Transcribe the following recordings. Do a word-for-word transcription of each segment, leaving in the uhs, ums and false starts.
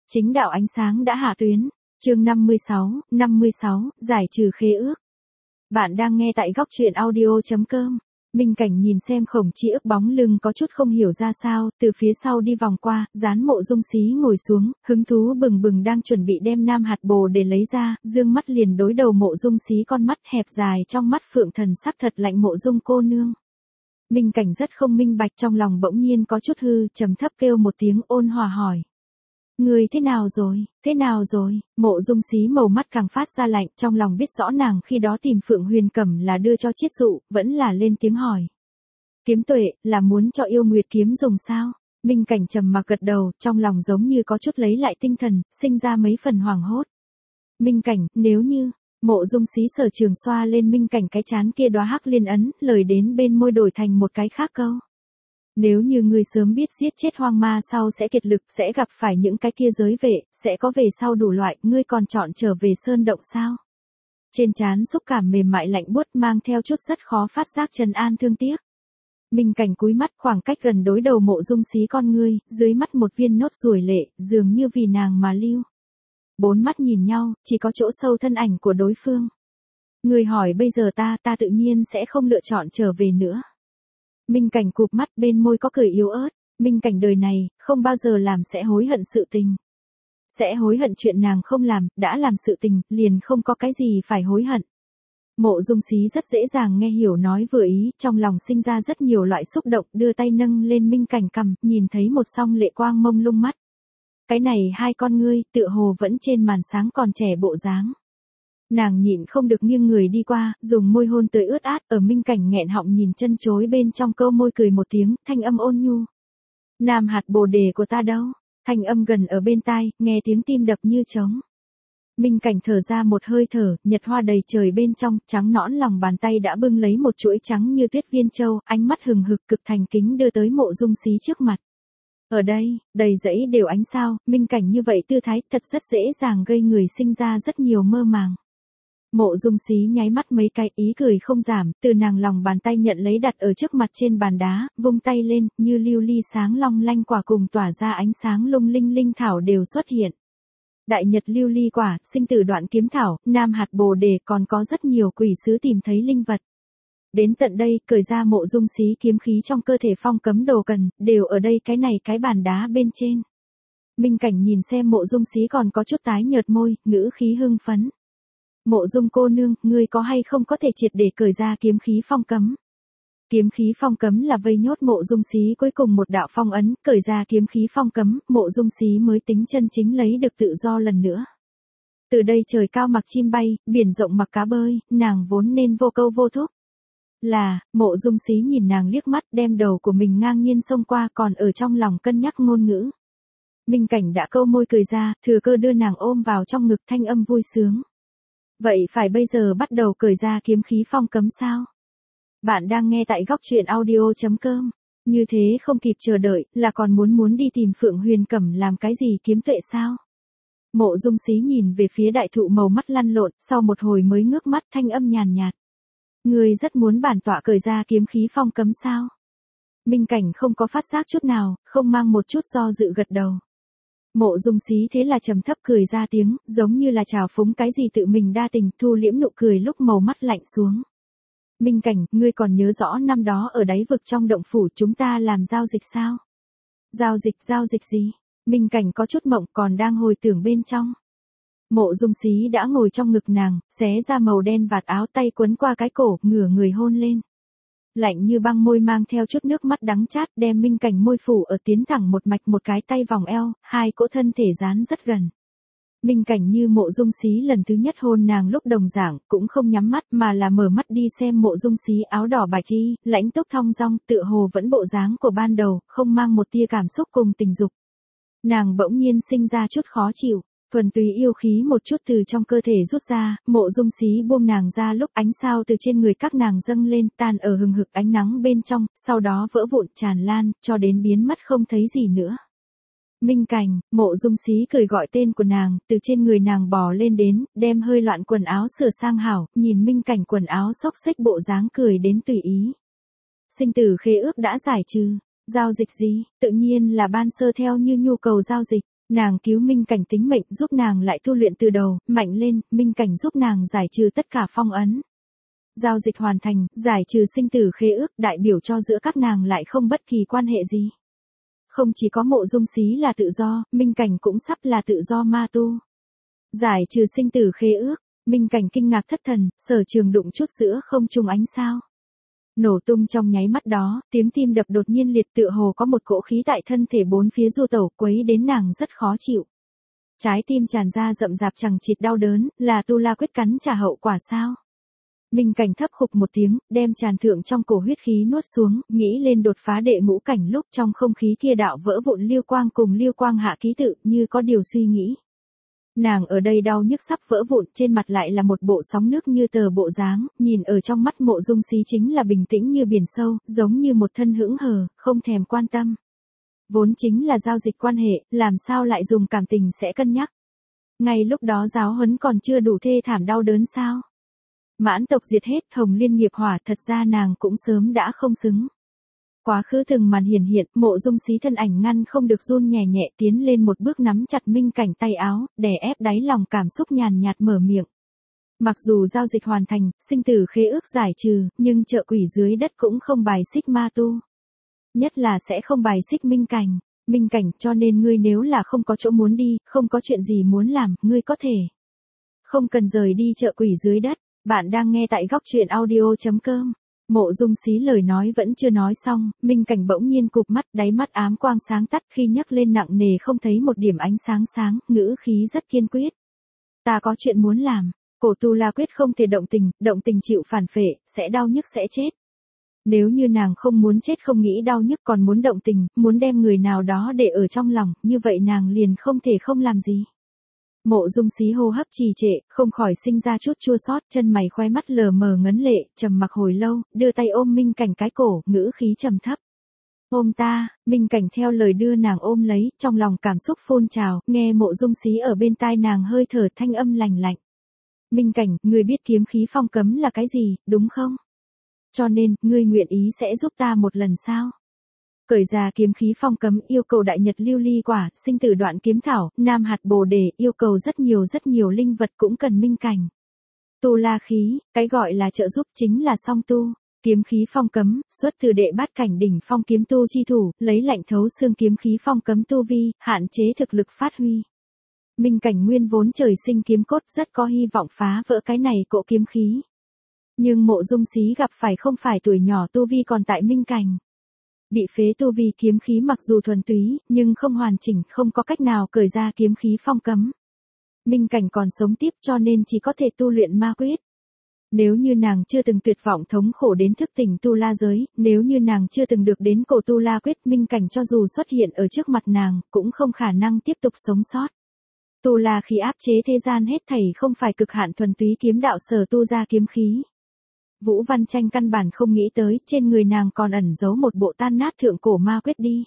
Chính đạo ánh sáng đã hạ tuyến. Chương năm mươi sáu, năm mươi sáu, giải trừ khế ước. Bạn đang nghe tại góc truyện audio chấm com. Minh Cảnh nhìn xem Khổng Chi Ức bóng lưng có chút không hiểu ra sao, từ phía sau đi vòng qua, dán Mộ Dung Xí ngồi xuống, hứng thú bừng bừng đang chuẩn bị đem nam hạt bồ để lấy ra, dương mắt liền đối đầu Mộ Dung Xí, con mắt hẹp dài trong mắt phượng thần sắc thật lạnh. Mộ Dung cô nương. Minh Cảnh rất không minh bạch, trong lòng bỗng nhiên có chút hư, trầm thấp kêu một tiếng, ôn hòa hỏi. Người thế nào rồi, thế nào rồi? Mộ Dung Xí màu mắt càng phát ra lạnh, trong lòng biết rõ nàng khi đó tìm Phượng Huyền Cẩm là đưa cho chiết dụ, vẫn là lên tiếng hỏi. Kiếm tuệ, là muốn cho yêu nguyệt kiếm dùng sao? Minh Cảnh trầm mặc gật đầu, trong lòng giống như có chút lấy lại tinh thần, sinh ra mấy phần hoảng hốt. Minh Cảnh, nếu như... Mộ Dung Xí Sở Trường xoa lên Minh Cảnh cái chán kia đóa hắc liên ấn, lời đến bên môi đổi thành một cái khác câu. Nếu như ngươi sớm biết giết chết hoang ma sau sẽ kiệt lực, sẽ gặp phải những cái kia giới vệ, sẽ có về sau đủ loại, ngươi còn chọn trở về sơn động sao? Trên trán xúc cảm mềm mại lạnh buốt mang theo chút rất khó phát giác trấn an thương tiếc. Minh Cảnh cúi mắt, khoảng cách gần đối đầu Mộ Dung Xí con ngươi, dưới mắt một viên nốt ruồi lệ, dường như vì nàng mà lưu. Bốn mắt nhìn nhau, chỉ có chỗ sâu thân ảnh của đối phương. Người hỏi bây giờ ta, ta tự nhiên sẽ không lựa chọn trở về nữa. Minh Cảnh cụp mắt, bên môi có cười yếu ớt. Minh Cảnh đời này, không bao giờ làm sẽ hối hận sự tình. Sẽ hối hận chuyện nàng không làm, đã làm sự tình, liền không có cái gì phải hối hận. Mộ Dung Xí rất dễ dàng nghe hiểu nói vừa ý, trong lòng sinh ra rất nhiều loại xúc động, đưa tay nâng lên Minh Cảnh cằm, nhìn thấy một song lệ quang mông lung mắt. Cái này hai con ngươi, tựa hồ vẫn trên màn sáng còn trẻ bộ dáng. Nàng nhịn không được nghiêng người đi qua, dùng môi hôn tới ướt át, ở Minh Cảnh nghẹn họng nhìn chân chối bên trong câu môi cười một tiếng, thanh âm ôn nhu. Nam hạt bồ đề của ta đâu? Thanh âm gần ở bên tai, nghe tiếng tim đập như trống. Minh Cảnh thở ra một hơi thở, nhật hoa đầy trời bên trong, trắng nõn lòng bàn tay đã bưng lấy một chuỗi trắng như tuyết viên châu, ánh mắt hừng hực cực thành kính đưa tới Mộ Dung Xí trước mặt. Ở đây, đầy dẫy đều ánh sao, Minh Cảnh như vậy tư thái thật rất dễ dàng gây người sinh ra rất nhiều mơ màng. Mộ Dung Xí nháy mắt mấy cái, ý cười không giảm, từ nàng lòng bàn tay nhận lấy đặt ở trước mặt trên bàn đá, vung tay lên, như lưu ly sáng long lanh quả cùng tỏa ra ánh sáng lung linh linh thảo đều xuất hiện. Đại nhật lưu ly quả, sinh tử đoạn kiếm thảo, nam hạt bồ đề, còn có rất nhiều quỷ sứ tìm thấy linh vật. Đến tận đây, cởi ra Mộ Dung Xí kiếm khí trong cơ thể phong cấm đồ cần, đều ở đây cái này cái bàn đá bên trên. Minh Cảnh nhìn xem Mộ Dung Xí còn có chút tái nhợt môi, ngữ khí hưng phấn. Mộ Dung cô nương, ngươi có hay không có thể triệt để cởi ra kiếm khí phong cấm? Kiếm khí phong cấm là vây nhốt Mộ Dung Xí cuối cùng một đạo phong ấn, cởi ra kiếm khí phong cấm, Mộ Dung Xí mới tính chân chính lấy được tự do lần nữa. Từ đây trời cao mặc chim bay, biển rộng mặc cá bơi, nàng vốn nên vô câu vô thúc. Là, Mộ Dung Xí nhìn nàng liếc mắt, đem đầu của mình ngang nhiên xông qua, còn ở trong lòng cân nhắc ngôn ngữ. Minh Cảnh đã câu môi cười ra, thừa cơ đưa nàng ôm vào trong ngực, thanh âm vui sướng. Vậy phải bây giờ bắt đầu cởi ra kiếm khí phong cấm sao? Bạn đang nghe tại góc truyện audio chấm com. Như thế không kịp chờ đợi, là còn muốn muốn đi tìm Phượng Huyền Cẩm làm cái gì kiếm tuệ sao? Mộ Dung Xí nhìn về phía đại thụ màu mắt lăn lộn, sau một hồi mới ngước mắt, thanh âm nhàn nhạt. Ngươi rất muốn bản tọa cởi ra kiếm khí phong cấm sao? Minh Cảnh không có phát giác chút nào, không mang một chút do dự gật đầu. Mộ Dung Xí thế là trầm thấp cười ra tiếng, giống như là trào phúng cái gì tự mình đa tình, thu liễm nụ cười lúc màu mắt lạnh xuống. Minh Cảnh, ngươi còn nhớ rõ năm đó ở đáy vực trong động phủ chúng ta làm giao dịch sao? Giao dịch, giao dịch gì? Minh Cảnh có chút mộng, còn đang hồi tưởng bên trong. Mộ Dung Xí đã ngồi trong ngực nàng, xé ra màu đen vạt áo, tay quấn qua cái cổ, ngửa người hôn lên. Lạnh như băng môi mang theo chút nước mắt đắng chát, đem Minh Cảnh môi phủ ở tiến thẳng một mạch, một cái tay vòng eo, hai cỗ thân thể dán rất gần. Minh Cảnh như Mộ Dung Xí lần thứ nhất hôn nàng lúc đồng dạng, cũng không nhắm mắt mà là mở mắt đi xem Mộ Dung Xí áo đỏ bạch y, lãnh túc thong dong, tựa hồ vẫn bộ dáng của ban đầu, không mang một tia cảm xúc cùng tình dục. Nàng bỗng nhiên sinh ra chút khó chịu. Thuần túy yêu khí một chút từ trong cơ thể rút ra, Mộ Dung Xí buông nàng ra lúc ánh sao từ trên người các nàng dâng lên, tan ở hừng hực ánh nắng bên trong, sau đó vỡ vụn tràn lan, cho đến biến mất không thấy gì nữa. Minh Cảnh, Mộ Dung Xí cười gọi tên của nàng, từ trên người nàng bò lên đến, đem hơi loạn quần áo sửa sang hảo, nhìn Minh Cảnh quần áo xốc xếch bộ dáng cười đến tùy ý. Sinh tử khế ước đã giải trừ, giao dịch gì, tự nhiên là ban sơ theo như nhu cầu giao dịch. Nàng cứu Minh Cảnh tính mệnh, giúp nàng lại tu luyện từ đầu, mạnh lên, Minh Cảnh giúp nàng giải trừ tất cả phong ấn. Giao dịch hoàn thành, giải trừ sinh tử khế ước, đại biểu cho giữa các nàng lại không bất kỳ quan hệ gì. Không chỉ có Mộ Dung Xí là tự do, Minh Cảnh cũng sắp là tự do ma tu. Giải trừ sinh tử khế ước, Minh Cảnh kinh ngạc thất thần, Sở Trường đụng chút giữa không trung ánh sao. Nổ tung trong nháy mắt đó, tiếng tim đập đột nhiên liệt, tựa hồ có một cỗ khí tại thân thể bốn phía du tẩu, quấy đến nàng rất khó chịu. Trái tim tràn ra rậm rạp chằng chịt đau đớn, là tu la quyết cắn trả hậu quả sao? Minh Cảnh thấp khục một tiếng, đem tràn thượng trong cổ huyết khí nuốt xuống, nghĩ lên đột phá đệ ngũ cảnh lúc trong không khí kia đạo vỡ vụn liêu quang cùng liêu quang hạ ký tự, như có điều suy nghĩ. Nàng ở đây đau nhức sắp vỡ vụn, trên mặt lại là một bộ sóng nước như tờ bộ dáng, nhìn ở trong mắt Mộ Dung Xí chính là bình tĩnh như biển sâu, giống như một thân hững hờ, không thèm quan tâm. Vốn chính là giao dịch quan hệ, làm sao lại dùng cảm tình sẽ cân nhắc. Ngay lúc đó giáo huấn còn chưa đủ thê thảm đau đớn sao? Mãn tộc diệt hết, Hồng Liên nghiệp hỏa, thật ra nàng cũng sớm đã không xứng. Quá khứ từng màn hiển hiện, Mộ Dung Xí thân ảnh ngăn không được run nhẹ nhẹ tiến lên một bước nắm chặt Minh Cảnh tay áo, đè ép đáy lòng cảm xúc nhàn nhạt mở miệng. Mặc dù giao dịch hoàn thành, sinh tử khế ước giải trừ, nhưng chợ quỷ dưới đất cũng không bài xích ma tu. Nhất là sẽ không bài xích Minh Cảnh. Minh Cảnh, cho nên ngươi nếu là không có chỗ muốn đi, không có chuyện gì muốn làm, ngươi có thể không cần rời đi chợ quỷ dưới đất. Bạn đang nghe tại góc truyện audio chấm com. Mộ Dung Xí lời nói vẫn chưa nói xong, Minh Cảnh bỗng nhiên cụp mắt, đáy mắt ám quang sáng tắt, khi nhấc lên nặng nề không thấy một điểm ánh sáng sáng, ngữ khí rất kiên quyết. Ta có chuyện muốn làm, cổ tu la quyết không thể động tình, động tình chịu phản phệ, sẽ đau nhức sẽ chết. Nếu như nàng không muốn chết không nghĩ đau nhức còn muốn động tình, muốn đem người nào đó để ở trong lòng, như vậy nàng liền không thể không làm gì. Mộ Dung Xí hô hấp trì trệ, không khỏi sinh ra chút chua xót, chân mày khóe mắt lờ mờ ngấn lệ, trầm mặc hồi lâu, đưa tay ôm Minh Cảnh cái cổ, ngữ khí trầm thấp. Ôm ta, Minh Cảnh theo lời đưa nàng ôm lấy, trong lòng cảm xúc phun trào, nghe Mộ Dung Xí ở bên tai nàng hơi thở thanh âm lành lạnh. Minh Cảnh, ngươi biết kiếm khí phong cấm là cái gì, đúng không? Cho nên, ngươi nguyện ý sẽ giúp ta một lần sao? Cởi ra kiếm khí phong cấm, yêu cầu đại nhật lưu ly quả, sinh tử đoạn kiếm thảo, nam hạt bồ đề, yêu cầu rất nhiều rất nhiều linh vật cũng cần Minh Cảnh. Tu la khí, cái gọi là trợ giúp chính là song tu. Kiếm khí phong cấm, xuất từ đệ bát cảnh đỉnh phong kiếm tu chi thủ, lấy lạnh thấu xương kiếm khí phong cấm tu vi, hạn chế thực lực phát huy. Minh Cảnh nguyên vốn trời sinh kiếm cốt, rất có hy vọng phá vỡ cái này cỗ kiếm khí. Nhưng Mộ Dung Xí gặp phải không phải tuổi nhỏ tu vi còn tại Minh Cảnh. Bị phế tu vi kiếm khí mặc dù thuần túy, nhưng không hoàn chỉnh, không có cách nào cởi ra kiếm khí phong cấm. Minh Cảnh còn sống tiếp cho nên chỉ có thể tu luyện ma quyết. Nếu như nàng chưa từng tuyệt vọng thống khổ đến thức tỉnh tu la giới, nếu như nàng chưa từng được đến cổ tu la quyết, Minh Cảnh cho dù xuất hiện ở trước mặt nàng, cũng không khả năng tiếp tục sống sót. Tu la khí áp chế thế gian hết thảy không phải cực hạn thuần túy kiếm đạo sở tu ra kiếm khí. Vũ Văn Tranh căn bản không nghĩ tới, trên người nàng còn ẩn giấu một bộ tan nát thượng cổ ma quyết đi.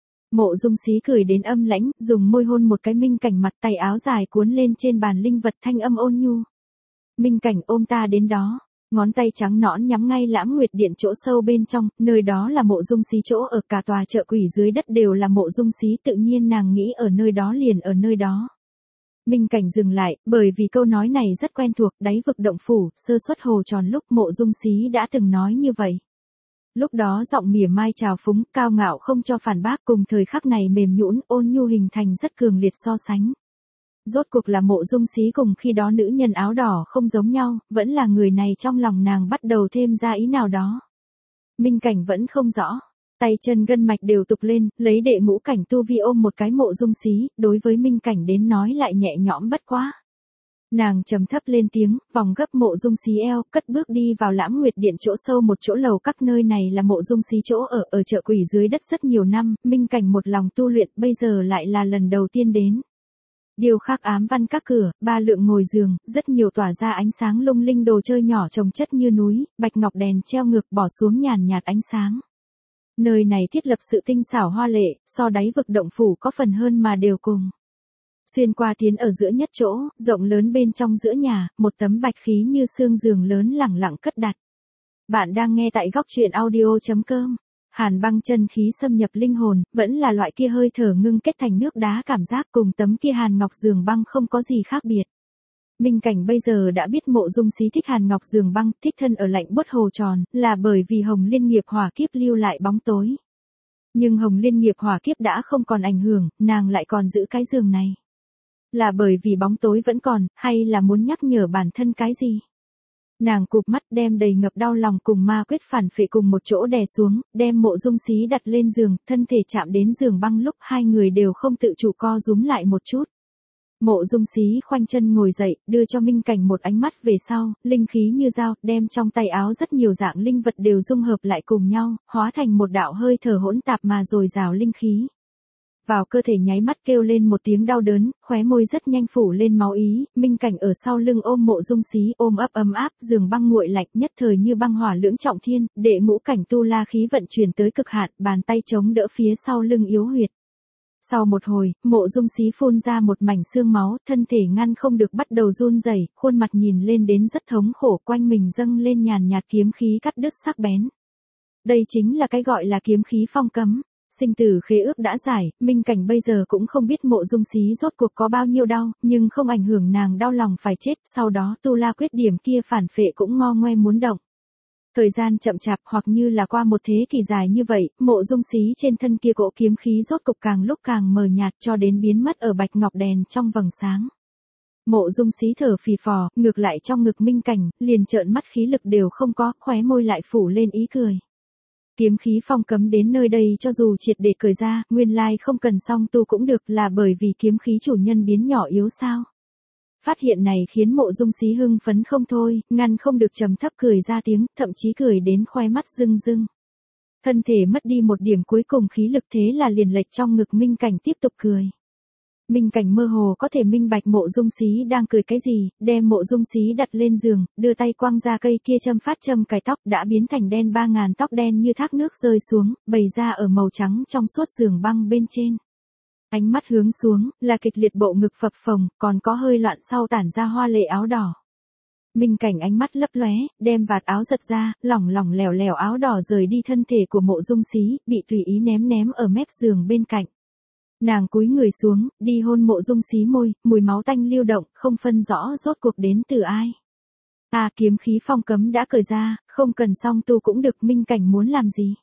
Mộ Dung Xí cười đến âm lãnh, dùng môi hôn một cái Minh Cảnh mặt, tay áo dài cuốn lên trên bàn linh vật, thanh âm ôn nhu. Minh Cảnh ôm ta đến đó, ngón tay trắng nõn nhắm ngay Lãm Nguyệt Điện chỗ sâu bên trong, nơi đó là Mộ Dung Xí chỗ ở, cả tòa chợ quỷ dưới đất đều là Mộ Dung Xí, tự nhiên nàng nghĩ ở nơi đó liền ở nơi đó. Minh Cảnh dừng lại, bởi vì câu nói này rất quen thuộc, đáy vực động phủ, sơ suất hồ tròn lúc Mộ Dung Xí đã từng nói như vậy. Lúc đó giọng mỉa mai trào phúng, cao ngạo không cho phản bác, cùng thời khắc này mềm nhũn, ôn nhu hình thành rất cường liệt so sánh. Rốt cuộc là Mộ Dung Xí cùng khi đó nữ nhân áo đỏ không giống nhau, vẫn là người này trong lòng nàng bắt đầu thêm ra ý nào đó. Minh Cảnh vẫn không rõ. Tay chân gân mạch đều tục lên, lấy đệ ngũ cảnh tu vi ôm một cái Mộ Dung Xí, đối với Minh Cảnh đến nói lại nhẹ nhõm bất quá. Nàng trầm thấp lên tiếng, vòng gấp Mộ Dung Xí eo, cất bước đi vào Lãm Nguyệt Điện chỗ sâu một chỗ lầu các, nơi này là Mộ Dung Xí chỗ ở, ở chợ quỷ dưới đất rất nhiều năm, Minh Cảnh một lòng tu luyện, bây giờ lại là lần đầu tiên đến. Điều khác ám văn các cửa, ba lượng ngồi giường, rất nhiều tỏa ra ánh sáng lung linh đồ chơi nhỏ chồng chất như núi, bạch ngọc đèn treo ngược bỏ xuống nhàn nhạt ánh sáng. Nơi này thiết lập sự tinh xảo hoa lệ, so đáy vực động phủ có phần hơn mà đều cùng. Xuyên qua tiến ở giữa nhất chỗ, rộng lớn bên trong giữa nhà, một tấm bạch khí như xương giường lớn lẳng lặng cất đặt. Bạn đang nghe tại góc truyện audio chấm com. Hàn băng chân khí xâm nhập linh hồn, vẫn là loại kia hơi thở ngưng kết thành nước đá cảm giác cùng tấm kia hàn ngọc giường băng không có gì khác biệt. Minh Cảnh bây giờ đã biết Mộ Dung Xí thích hàn ngọc giường băng, thích thân ở lạnh buốt hồ tròn, là bởi vì Hồng Liên nghiệp hỏa kiếp lưu lại bóng tối. Nhưng Hồng Liên nghiệp hỏa kiếp đã không còn ảnh hưởng, nàng lại còn giữ cái giường này. Là bởi vì bóng tối vẫn còn, hay là muốn nhắc nhở bản thân cái gì? Nàng cụp mắt đem đầy ngập đau lòng cùng ma quyết phản phệ cùng một chỗ đè xuống, đem Mộ Dung Xí đặt lên giường, thân thể chạm đến giường băng lúc hai người đều không tự chủ co rúm lại một chút. Mộ Dung Xí khoanh chân ngồi dậy, đưa cho Minh Cảnh một ánh mắt về sau, linh khí như dao, đem trong tay áo rất nhiều dạng linh vật đều dung hợp lại cùng nhau, hóa thành một đạo hơi thở hỗn tạp mà dồi dào linh khí. Vào cơ thể nháy mắt kêu lên một tiếng đau đớn, khóe môi rất nhanh phủ lên máu ý, Minh Cảnh ở sau lưng ôm Mộ Dung Xí, ôm ấp ấm áp, giường băng nguội lạnh nhất thời như băng hỏa lưỡng trọng thiên, đệ ngũ cảnh tu la khí vận chuyển tới cực hạn, bàn tay chống đỡ phía sau lưng yếu huyệt. Sau một hồi, Mộ Dung Xí phun ra một mảnh xương máu, thân thể ngăn không được bắt đầu run rẩy, khuôn mặt nhìn lên đến rất thống khổ, quanh mình dâng lên nhàn nhạt kiếm khí cắt đứt sắc bén. Đây chính là cái gọi là kiếm khí phong cấm. Sinh tử khế ước đã giải, Minh Cảnh bây giờ cũng không biết Mộ Dung Xí rốt cuộc có bao nhiêu đau, nhưng không ảnh hưởng nàng đau lòng phải chết, sau đó tu la quyết điểm kia phản phệ cũng ngo ngoe muốn động. Thời gian chậm chạp hoặc như là qua một thế kỷ dài như vậy, Mộ Dung Xí trên thân kia cỗ kiếm khí rốt cục càng lúc càng mờ nhạt cho đến biến mất ở bạch ngọc đèn trong vầng sáng. Mộ Dung Xí thở phì phò, ngược lại trong ngực Minh Cảnh, liền trợn mắt khí lực đều không có, khóe môi lại phủ lên ý cười. Kiếm khí phong cấm đến nơi đây cho dù triệt để cởi ra, nguyên lai không cần song tu cũng được là bởi vì kiếm khí chủ nhân biến nhỏ yếu sao. Phát hiện này khiến Mộ Dung Xí hưng phấn không thôi, ngăn không được trầm thấp cười ra tiếng, thậm chí cười đến khoe mắt rưng rưng. Thân thể mất đi một điểm cuối cùng khí lực thế là liền lệch trong ngực Minh Cảnh tiếp tục cười. Minh Cảnh mơ hồ có thể minh bạch Mộ Dung Xí đang cười cái gì, đem Mộ Dung Xí đặt lên giường, đưa tay quăng ra cây kia châm phát châm cài tóc đã biến thành đen ba ngàn tóc đen như thác nước rơi xuống, bày ra ở màu trắng trong suốt giường băng bên trên. Ánh mắt hướng xuống, là kịch liệt bộ ngực phập phồng, còn có hơi loạn sau tản ra hoa lệ áo đỏ. Minh Cảnh ánh mắt lấp lóe, đem vạt áo giật ra, lỏng lỏng lẻo lẻo áo đỏ rời đi thân thể của Mộ Dung Xí, bị tùy ý ném ném ở mép giường bên cạnh. Nàng cúi người xuống, đi hôn Mộ Dung Xí môi, mùi máu tanh lưu động, không phân rõ rốt cuộc đến từ ai. À, kiếm khí phong cấm đã cởi ra, không cần song tu cũng được, Minh Cảnh muốn làm gì?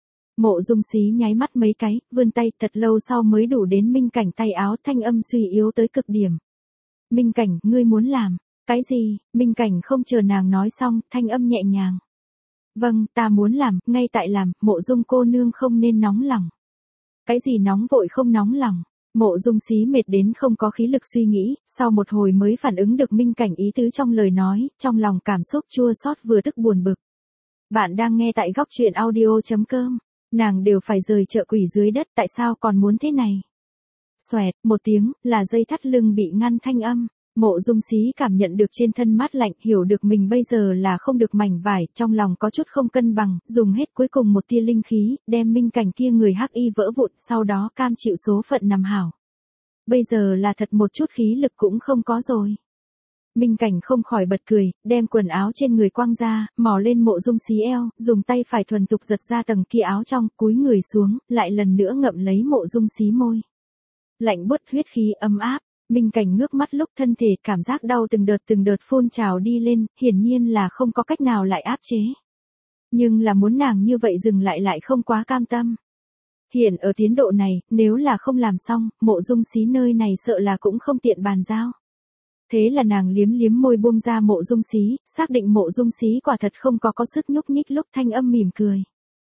Mộ Dung Xí nháy mắt mấy cái, vươn tay, thật lâu sau mới đủ đến Minh Cảnh tay áo, thanh âm suy yếu tới cực điểm. Minh Cảnh, ngươi muốn làm cái gì? Minh Cảnh không chờ nàng nói xong, thanh âm nhẹ nhàng. Vâng, ta muốn làm, ngay tại làm, Mộ Dung cô nương không nên nóng lòng. Cái gì nóng vội không nóng lòng? Mộ Dung Xí mệt đến không có khí lực suy nghĩ, sau một hồi mới phản ứng được Minh Cảnh ý tứ trong lời nói, trong lòng cảm xúc chua xót vừa tức buồn bực. Bạn đang nghe tại góc truyện audio chấm com. Nàng đều phải rời chợ quỷ dưới đất, tại sao còn muốn thế này? Xoẹt, một tiếng, là dây thắt lưng bị ngăn thanh âm. Mộ Dung Xí cảm nhận được trên thân mát lạnh, hiểu được mình bây giờ là không được mảnh vải, trong lòng có chút không cân bằng, dùng hết cuối cùng một tia linh khí, đem Minh Cảnh kia người hắc y vỡ vụn, sau đó cam chịu số phận nằm hảo. Bây giờ là thật một chút khí lực cũng không có rồi. Minh Cảnh không khỏi bật cười, đem quần áo trên người quăng ra, mò lên Mộ Dung Xí eo, dùng tay phải thuần thục giật ra tầng kia áo trong, cúi người xuống, lại lần nữa ngậm lấy Mộ Dung Xí môi. Lạnh buốt huyết khí ấm áp, Minh Cảnh ngước mắt lúc thân thể cảm giác đau từng đợt từng đợt phun trào đi lên, hiển nhiên là không có cách nào lại áp chế. Nhưng là muốn nàng như vậy dừng lại lại không quá cam tâm. Hiện ở tiến độ này, nếu là không làm xong, Mộ Dung Xí nơi này sợ là cũng không tiện bàn giao. Thế là nàng liếm liếm môi buông ra Mộ Dung Xí, xác định Mộ Dung Xí quả thật không có có sức nhúc nhích lúc thanh âm mỉm cười.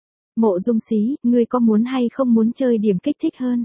Mộ Dung Xí, ngươi có muốn hay không muốn chơi điểm kích thích hơn?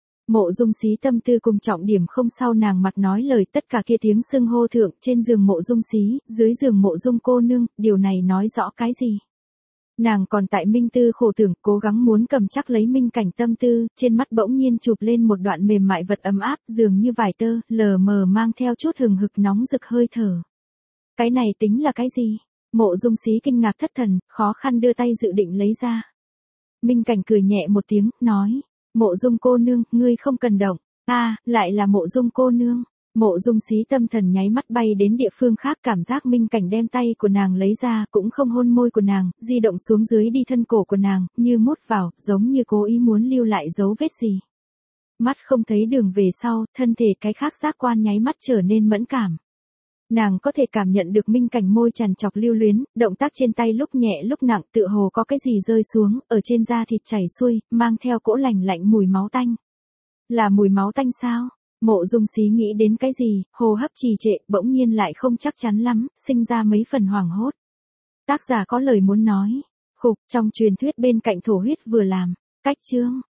Mộ Dung Xí tâm tư cùng trọng điểm không sau nàng mặt nói lời, tất cả kia tiếng xưng hô thượng, trên giường Mộ Dung Xí, dưới giường Mộ Dung cô nương, điều này nói rõ cái gì? Nàng còn tại minh tư khổ tưởng, cố gắng muốn cầm chắc lấy Minh Cảnh tâm tư, trên mắt bỗng nhiên chụp lên một đoạn mềm mại vật ấm áp, dường như vải tơ, lờ mờ mang theo chút hừng hực nóng rực hơi thở. Cái này tính là cái gì? Mộ Dung Xí kinh ngạc thất thần, khó khăn đưa tay dự định lấy ra. Minh Cảnh cười nhẹ một tiếng, nói, Mộ Dung cô nương, ngươi không cần động. A, à, lại là Mộ Dung cô nương. Mộ Dung Xí tâm thần nháy mắt bay đến địa phương khác, cảm giác Minh Cảnh đem tay của nàng lấy ra, cũng không hôn môi của nàng, di động xuống dưới đi thân cổ của nàng, như mút vào, giống như cố ý muốn lưu lại dấu vết gì. Mắt không thấy đường về sau, thân thể cái khác giác quan nháy mắt trở nên mẫn cảm. Nàng có thể cảm nhận được Minh Cảnh môi tràn trọc lưu luyến, động tác trên tay lúc nhẹ lúc nặng, tựa hồ có cái gì rơi xuống, ở trên da thịt chảy xuôi, mang theo cỗ lành lạnh mùi máu tanh. Là mùi máu tanh sao? Mộ Dung Xí nghĩ đến cái gì, hô hấp trì trệ, bỗng nhiên lại không chắc chắn lắm, sinh ra mấy phần hoảng hốt. Tác giả có lời muốn nói. Khục, trong truyền thuyết bên cạnh thổ huyết vừa làm. Cách chương.